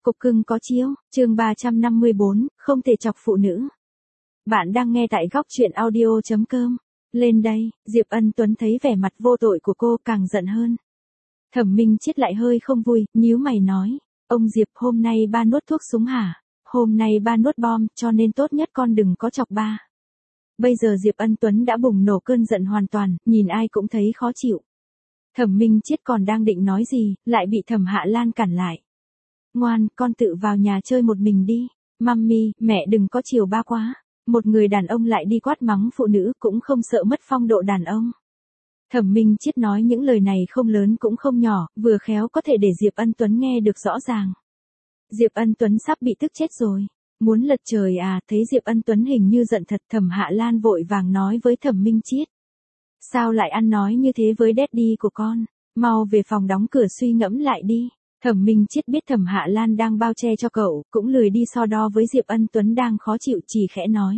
Cục cưng có chiếu, chương 354, không thể chọc phụ nữ. Bạn đang nghe tại góc chuyện audio.com. Lên đây, Diệp Ân Tuấn thấy vẻ mặt vô tội của cô càng giận hơn. Thẩm Minh Chiết lại hơi không vui, nhíu mày nói. Ông Diệp, hôm nay ba nuốt thuốc súng hả? Hôm nay ba nuốt bom, cho nên tốt nhất con đừng có chọc ba. Bây giờ Diệp Ân Tuấn đã bùng nổ cơn giận hoàn toàn, nhìn ai cũng thấy khó chịu. Thẩm Minh Chiết còn đang định nói gì, lại bị Thẩm Hạ Lan cản lại. Ngoan, con tự vào nhà chơi một mình đi. Mummy, mẹ đừng có chiều ba quá. Một người đàn ông lại đi quát mắng phụ nữ cũng không sợ mất phong độ đàn ông. Thẩm Minh Chiết nói những lời này không lớn cũng không nhỏ, vừa khéo có thể để Diệp Ân Tuấn nghe được rõ ràng. Diệp Ân Tuấn sắp bị tức chết rồi. Muốn lật trời à, thấy Diệp Ân Tuấn hình như giận thật. Thẩm Hạ Lan vội vàng nói với Thẩm Minh Chiết. Sao lại ăn nói như thế với daddy của con? Mau về phòng đóng cửa suy ngẫm lại đi. Thẩm Minh Chiết biết Thẩm Hạ Lan đang bao che cho cậu, cũng lười đi so đo với Diệp Ân Tuấn đang khó chịu, chỉ khẽ nói.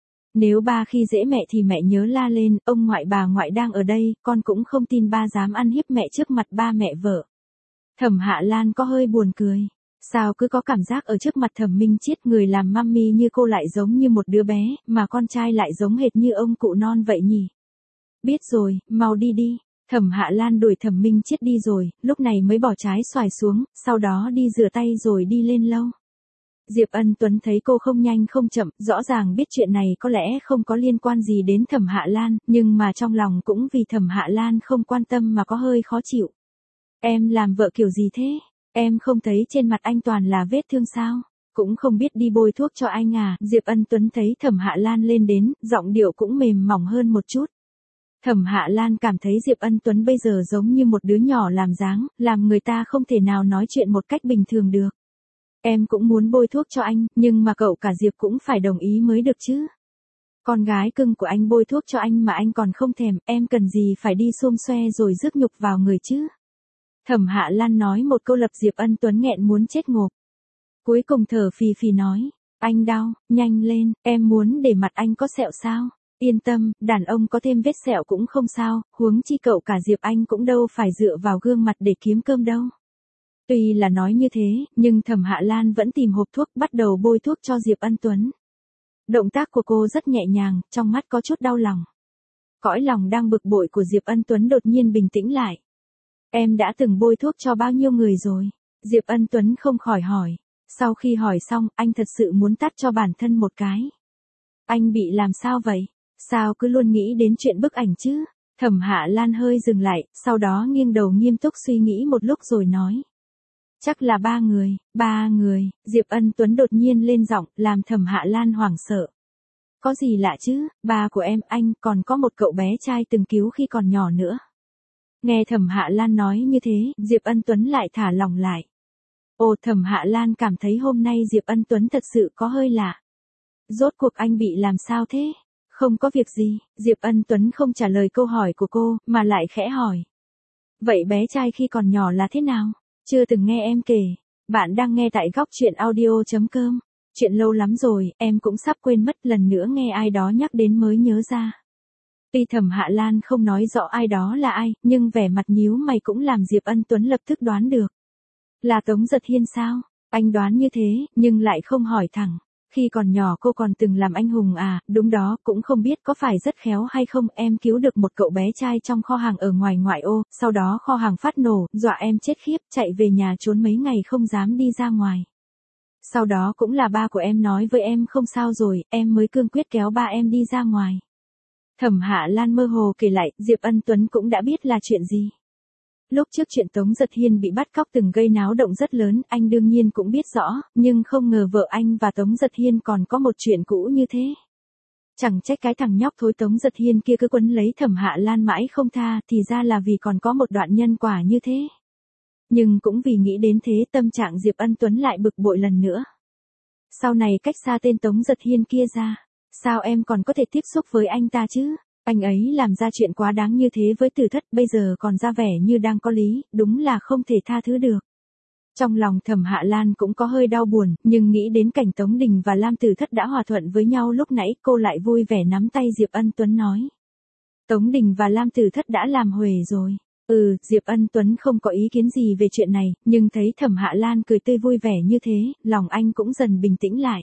Nếu ba khi dễ mẹ thì mẹ nhớ la lên, ông ngoại bà ngoại đang ở đây, con cũng không tin ba dám ăn hiếp mẹ trước mặt ba mẹ vợ. Thẩm Hạ Lan có hơi buồn cười. Sao cứ có cảm giác ở trước mặt Thẩm Minh Chiết người làm mummy như cô lại giống như một đứa bé, mà con trai lại giống hệt như ông cụ non vậy nhỉ? Biết rồi, mau đi đi. Thẩm Hạ Lan đuổi Thẩm Minh Chiết đi rồi, lúc này mới bỏ trái xoài xuống, sau đó đi rửa tay rồi đi lên lâu. Diệp Ân Tuấn thấy cô không nhanh không chậm, rõ ràng biết chuyện này có lẽ không có liên quan gì đến Thẩm Hạ Lan, nhưng mà trong lòng cũng vì Thẩm Hạ Lan không quan tâm mà có hơi khó chịu. Em làm vợ kiểu gì thế? Em không thấy trên mặt anh toàn là vết thương sao? Cũng không biết đi bôi thuốc cho anh à? Diệp Ân Tuấn thấy Thẩm Hạ Lan lên đến, giọng điệu cũng mềm mỏng hơn một chút. Thẩm Hạ Lan cảm thấy Diệp Ân Tuấn bây giờ giống như một đứa nhỏ làm dáng, làm người ta không thể nào nói chuyện một cách bình thường được. Em cũng muốn bôi thuốc cho anh, nhưng mà cậu cả Diệp cũng phải đồng ý mới được chứ. Con gái cưng của anh bôi thuốc cho anh mà anh còn không thèm, em cần gì phải đi xôm xoe rồi rước nhục vào người chứ. Thẩm Hạ Lan nói một câu lập Diệp Ân Tuấn nghẹn muốn chết ngộp. Cuối cùng thở phì phì nói, anh đau, nhanh lên, em muốn để mặt anh có sẹo sao? Yên tâm, đàn ông có thêm vết sẹo cũng không sao, huống chi cậu cả Diệp anh cũng đâu phải dựa vào gương mặt để kiếm cơm đâu. Tuy là nói như thế, nhưng Thẩm Hạ Lan vẫn tìm hộp thuốc bắt đầu bôi thuốc cho Diệp Ân Tuấn. Động tác của cô rất nhẹ nhàng, trong mắt có chút đau lòng. Cõi lòng đang bực bội của Diệp Ân Tuấn đột nhiên bình tĩnh lại. Em đã từng bôi thuốc cho bao nhiêu người rồi? Diệp Ân Tuấn không khỏi hỏi. Sau khi hỏi xong, anh thật sự muốn tát cho bản thân một cái. Anh bị làm sao vậy? Sao cứ luôn nghĩ đến chuyện bức ảnh chứ? Thẩm Hạ Lan hơi dừng lại, sau đó nghiêng đầu nghiêm túc suy nghĩ một lúc rồi nói. Chắc là 3 người, Diệp Ân Tuấn đột nhiên lên giọng, làm Thẩm Hạ Lan hoảng sợ. Có gì lạ chứ, ba của em, anh, còn có một cậu bé trai từng cứu khi còn nhỏ nữa. Nghe Thẩm Hạ Lan nói như thế, Diệp Ân Tuấn lại thả lỏng lại. Ồ, Thẩm Hạ Lan cảm thấy hôm nay Diệp Ân Tuấn thật sự có hơi lạ. Rốt cuộc anh bị làm sao thế? Không có việc gì, Diệp Ân Tuấn không trả lời câu hỏi của cô, mà lại khẽ hỏi. Vậy bé trai khi còn nhỏ là thế nào? Chưa từng nghe em kể. Bạn đang nghe tại góc chuyện audio.com. Chuyện lâu lắm rồi, em cũng sắp quên mất, lần nữa nghe ai đó nhắc đến mới nhớ ra. Tuy Thẩm Hạ Lan không nói rõ ai đó là ai, nhưng vẻ mặt nhíu mày cũng làm Diệp Ân Tuấn lập tức đoán được. Là Tống Giật Hiên sao? Anh đoán như thế, nhưng lại không hỏi thẳng. Khi còn nhỏ cô còn từng làm anh hùng à? Đúng đó, cũng không biết có phải rất khéo hay không, em cứu được một cậu bé trai trong kho hàng ở ngoài ngoại ô, sau đó kho hàng phát nổ, dọa em chết khiếp, chạy về nhà trốn mấy ngày không dám đi ra ngoài. Sau đó cũng là ba của em nói với em không sao rồi, em mới cương quyết kéo ba em đi ra ngoài. Thẩm Hạ Lan mơ hồ kể lại, Diệp Ân Tuấn cũng đã biết là chuyện gì. Lúc trước chuyện Tống Giật Hiên bị bắt cóc từng gây náo động rất lớn, anh đương nhiên cũng biết rõ, nhưng không ngờ vợ anh và Tống Giật Hiên còn có một chuyện cũ như thế. Chẳng trách cái thằng nhóc thối Tống Giật Hiên kia cứ quấn lấy Thẩm Hạ Lan mãi không tha, thì ra là vì còn có một đoạn nhân quả như thế. Nhưng cũng vì nghĩ đến thế, tâm trạng Diệp Ân Tuấn lại bực bội lần nữa. Sau này cách xa tên Tống Giật Hiên kia ra, sao em còn có thể tiếp xúc với anh ta chứ? Anh ấy làm ra chuyện quá đáng như thế với Tử Thất, bây giờ còn ra vẻ như đang có lý, đúng là không thể tha thứ được. Trong lòng Thẩm Hạ Lan cũng có hơi đau buồn, nhưng nghĩ đến cảnh Tống Đình và Lam Tử Thất đã hòa thuận với nhau lúc nãy, cô lại vui vẻ nắm tay Diệp Ân Tuấn nói. Tống Đình và Lam Tử Thất đã làm huề rồi. Diệp Ân Tuấn không có ý kiến gì về chuyện này, nhưng thấy Thẩm Hạ Lan cười tươi vui vẻ như thế, lòng anh cũng dần bình tĩnh lại.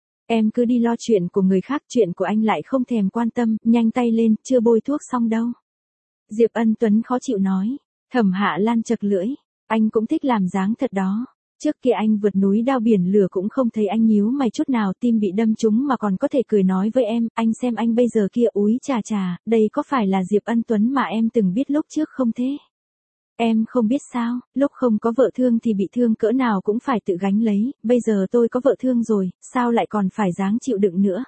Em cứ đi lo chuyện của người khác, chuyện của anh lại không thèm quan tâm, nhanh tay lên, chưa bôi thuốc xong đâu. Diệp Ân Tuấn khó chịu nói. Thẩm Hạ Lan chật lưỡi. Anh cũng thích làm dáng thật đó. Trước kia anh vượt núi đao biển lửa cũng không thấy anh nhíu mày chút nào, tim bị đâm trúng mà còn có thể cười nói với em, anh xem anh bây giờ kia, úi chà chà, đây có phải là Diệp Ân Tuấn mà em từng biết lúc trước không thế? Em không biết sao, lúc không có vợ thương thì bị thương cỡ nào cũng phải tự gánh lấy, bây giờ tôi có vợ thương rồi, sao lại còn phải dáng chịu đựng nữa?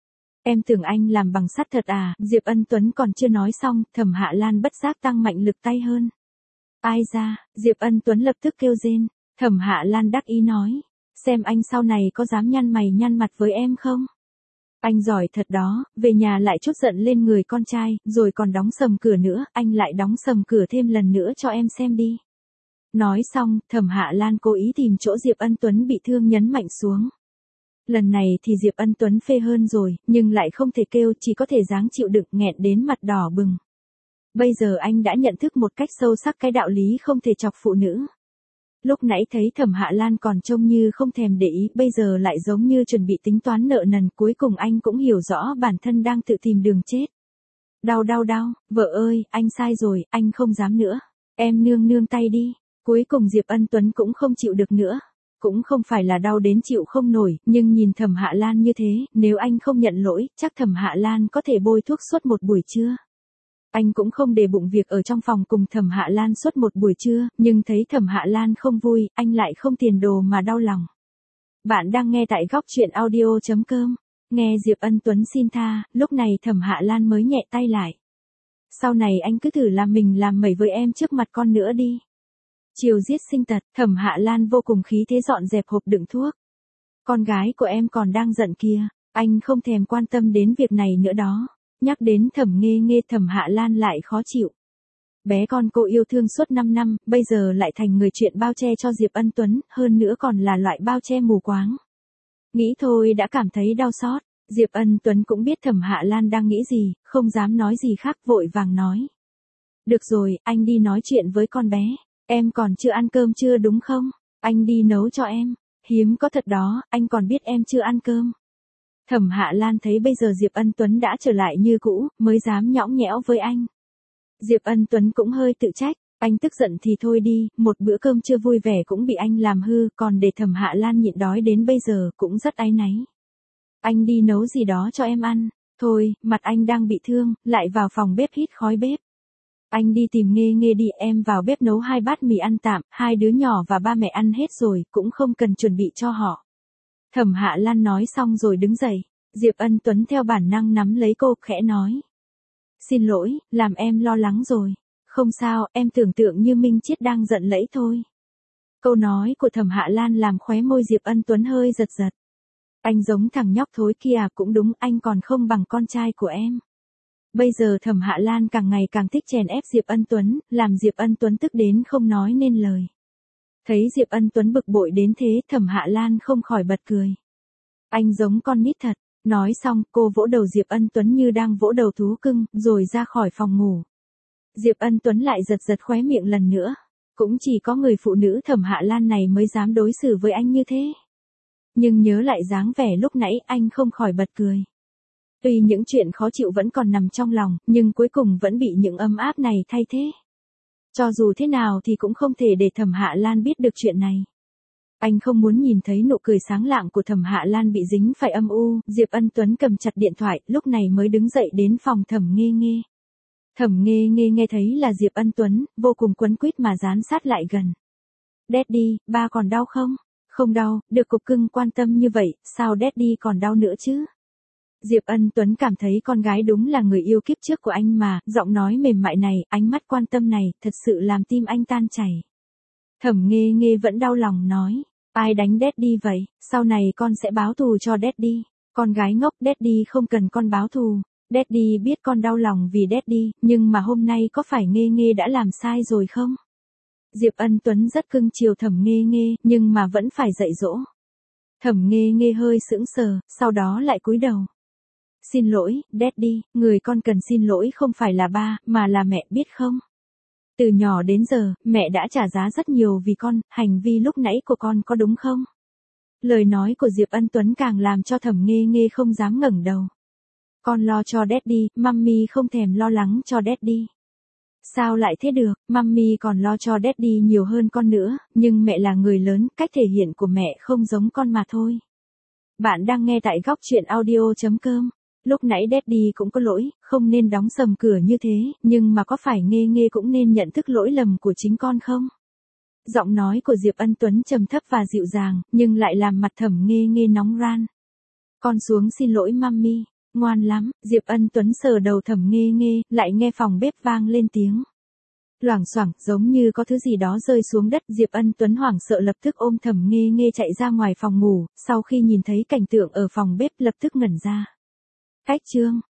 Em tưởng anh làm bằng sắt thật à? Diệp Ân Tuấn còn chưa nói xong, Thẩm Hạ Lan bất giác tăng mạnh lực tay hơn. Ai da, Diệp Ân Tuấn lập tức kêu rên. Thẩm Hạ Lan đắc ý nói, xem anh sau này có dám nhăn mày nhăn mặt với em không? Anh giỏi thật đó, về nhà lại trút giận lên người con trai, rồi còn đóng sầm cửa nữa, anh lại đóng sầm cửa thêm lần nữa cho em xem đi. Nói xong, Thẩm Hạ Lan cố ý tìm chỗ Diệp Ân Tuấn bị thương nhấn mạnh xuống. Lần này thì Diệp Ân Tuấn phê hơn rồi, nhưng lại không thể kêu, chỉ có thể dáng chịu đựng, nghẹn đến mặt đỏ bừng. Bây giờ anh đã nhận thức một cách sâu sắc cái đạo lý không thể chọc phụ nữ. Lúc nãy thấy Thẩm Hạ Lan còn trông như không thèm để ý, bây giờ lại giống như chuẩn bị tính toán nợ nần, cuối cùng anh cũng hiểu rõ bản thân đang tự tìm đường chết. Đau, vợ ơi, anh sai rồi, anh không dám nữa. Em nương tay đi. Cuối cùng Diệp Ân Tuấn cũng không chịu được nữa. Cũng không phải là đau đến chịu không nổi, nhưng nhìn Thẩm Hạ Lan như thế, nếu anh không nhận lỗi, chắc Thẩm Hạ Lan có thể bôi thuốc suốt một buổi trưa. Anh cũng không để bụng việc ở trong phòng cùng Thẩm Hạ Lan suốt một buổi trưa, nhưng thấy Thẩm Hạ Lan không vui, anh lại không tiền đồ mà đau lòng. Bạn đang nghe tại góc truyện audio.com. Nghe Diệp Ân Tuấn xin tha, lúc này Thẩm Hạ Lan mới nhẹ tay lại. Sau này anh cứ thử làm mình làm mẩy với em trước mặt con nữa đi. Chiều giết sinh tật, Thẩm Hạ Lan vô cùng khí thế dọn dẹp hộp đựng thuốc. Con gái của em còn đang giận kia, anh không thèm quan tâm đến việc này nữa đó. Nhắc đến Thẩm Nghê Nghê, Thẩm Hạ Lan lại khó chịu. Bé con cô yêu thương suốt 5 năm, bây giờ lại thành người chuyện bao che cho Diệp Ân Tuấn, hơn nữa còn là loại bao che mù quáng. Nghĩ thôi đã cảm thấy đau xót, Diệp Ân Tuấn cũng biết Thẩm Hạ Lan đang nghĩ gì, không dám nói gì khác, vội vàng nói. Được rồi, anh đi nói chuyện với con bé, em còn chưa ăn cơm chưa đúng không? Anh đi nấu cho em, hiếm có thật đó, anh còn biết em chưa ăn cơm. Thẩm Hạ Lan thấy bây giờ Diệp Ân Tuấn đã trở lại như cũ, mới dám nhõng nhẽo với anh. Diệp Ân Tuấn cũng hơi tự trách, anh tức giận thì thôi đi, một bữa cơm trưa vui vẻ cũng bị anh làm hư, còn để Thẩm Hạ Lan nhịn đói đến bây giờ cũng rất áy náy. Anh đi nấu gì đó cho em ăn, thôi, mặt anh đang bị thương, lại vào phòng bếp hít khói bếp. Anh đi tìm Nghê Nghê đi, em vào bếp nấu 2 bát mì ăn tạm, 2 đứa nhỏ và ba mẹ ăn hết rồi, cũng không cần chuẩn bị cho họ. Thẩm Hạ Lan nói xong rồi đứng dậy, Diệp Ân Tuấn theo bản năng nắm lấy cô, khẽ nói. Xin lỗi, làm em lo lắng rồi. Không sao, em tưởng tượng như Minh Chiết đang giận lẫy thôi. Câu nói của Thẩm Hạ Lan làm khóe môi Diệp Ân Tuấn hơi giật giật. Anh giống thằng nhóc thối kia, cũng đúng, anh còn không bằng con trai của em. Bây giờ Thẩm Hạ Lan càng ngày càng thích chèn ép Diệp Ân Tuấn, làm Diệp Ân Tuấn tức đến không nói nên lời. Thấy Diệp Ân Tuấn bực bội đến thế, Thẩm Hạ Lan không khỏi bật cười. Anh giống con nít thật. Nói xong, cô vỗ đầu Diệp Ân Tuấn như đang vỗ đầu thú cưng, rồi ra khỏi phòng ngủ. Diệp Ân Tuấn lại giật giật khóe miệng lần nữa. Cũng chỉ có người phụ nữ Thẩm Hạ Lan này mới dám đối xử với anh như thế. Nhưng nhớ lại dáng vẻ lúc nãy, anh không khỏi bật cười. Tuy những chuyện khó chịu vẫn còn nằm trong lòng, nhưng cuối cùng vẫn bị những ấm áp này thay thế. Cho dù thế nào thì cũng không thể để Thẩm Hạ Lan biết được chuyện này. Anh không muốn nhìn thấy nụ cười sáng lạng của Thẩm Hạ Lan bị dính phải âm u. Diệp Ân Tuấn cầm chặt điện thoại, lúc này mới đứng dậy đến phòng Thẩm Nghê Nghê. Thẩm Nghê Nghê nghe thấy là Diệp Ân Tuấn, vô cùng quấn quýt mà dán sát lại gần. Daddy, ba còn đau không? Không đau, được cục cưng quan tâm như vậy, sao Daddy còn đau nữa chứ? Diệp Ân Tuấn cảm thấy con gái đúng là người yêu kiếp trước của anh mà, giọng nói mềm mại này, ánh mắt quan tâm này, thật sự làm tim anh tan chảy. Thẩm Nghê Nghê vẫn đau lòng nói, ai đánh Daddy vậy, sau này con sẽ báo thù cho Daddy. Con gái ngốc, Daddy không cần con báo thù. Daddy biết con đau lòng vì Daddy, nhưng mà hôm nay có phải Nghê Nghê đã làm sai rồi không? Diệp Ân Tuấn rất cưng chiều Thẩm Nghê Nghê, nhưng mà vẫn phải dạy dỗ. Thẩm Nghê Nghê hơi sững sờ, sau đó lại cúi đầu. Xin lỗi, Daddy, người con cần xin lỗi không phải là ba, mà là mẹ, biết không? Từ nhỏ đến giờ, mẹ đã trả giá rất nhiều vì con, hành vi lúc nãy của con có đúng không? Lời nói của Diệp Ân Tuấn càng làm cho Thẩm Nghê Nghê không dám ngẩng đầu. Con lo cho Daddy, Mummy không thèm lo lắng cho Daddy. Sao lại thế được, Mummy còn lo cho Daddy nhiều hơn con nữa, nhưng mẹ là người lớn, cách thể hiện của mẹ không giống con mà thôi. Bạn đang nghe tại góc truyện audio.com. Lúc nãy Daddy cũng có lỗi, không nên đóng sầm cửa như thế, nhưng mà có phải Nghê Nghê cũng nên nhận thức lỗi lầm của chính con không? Giọng nói của Diệp Ân Tuấn trầm thấp và dịu dàng, nhưng lại làm mặt Thẩm Nghê Nghê nóng ran. Con xuống xin lỗi Mummy. Ngoan lắm, Diệp Ân Tuấn sờ đầu Thẩm Nghê Nghê, lại nghe phòng bếp vang lên tiếng. Loảng xoảng, giống như có thứ gì đó rơi xuống đất. Diệp Ân Tuấn hoảng sợ lập tức ôm Thẩm Nghê Nghê chạy ra ngoài phòng ngủ, sau khi nhìn thấy cảnh tượng ở phòng bếp lập tức ngẩn ra. Cách chương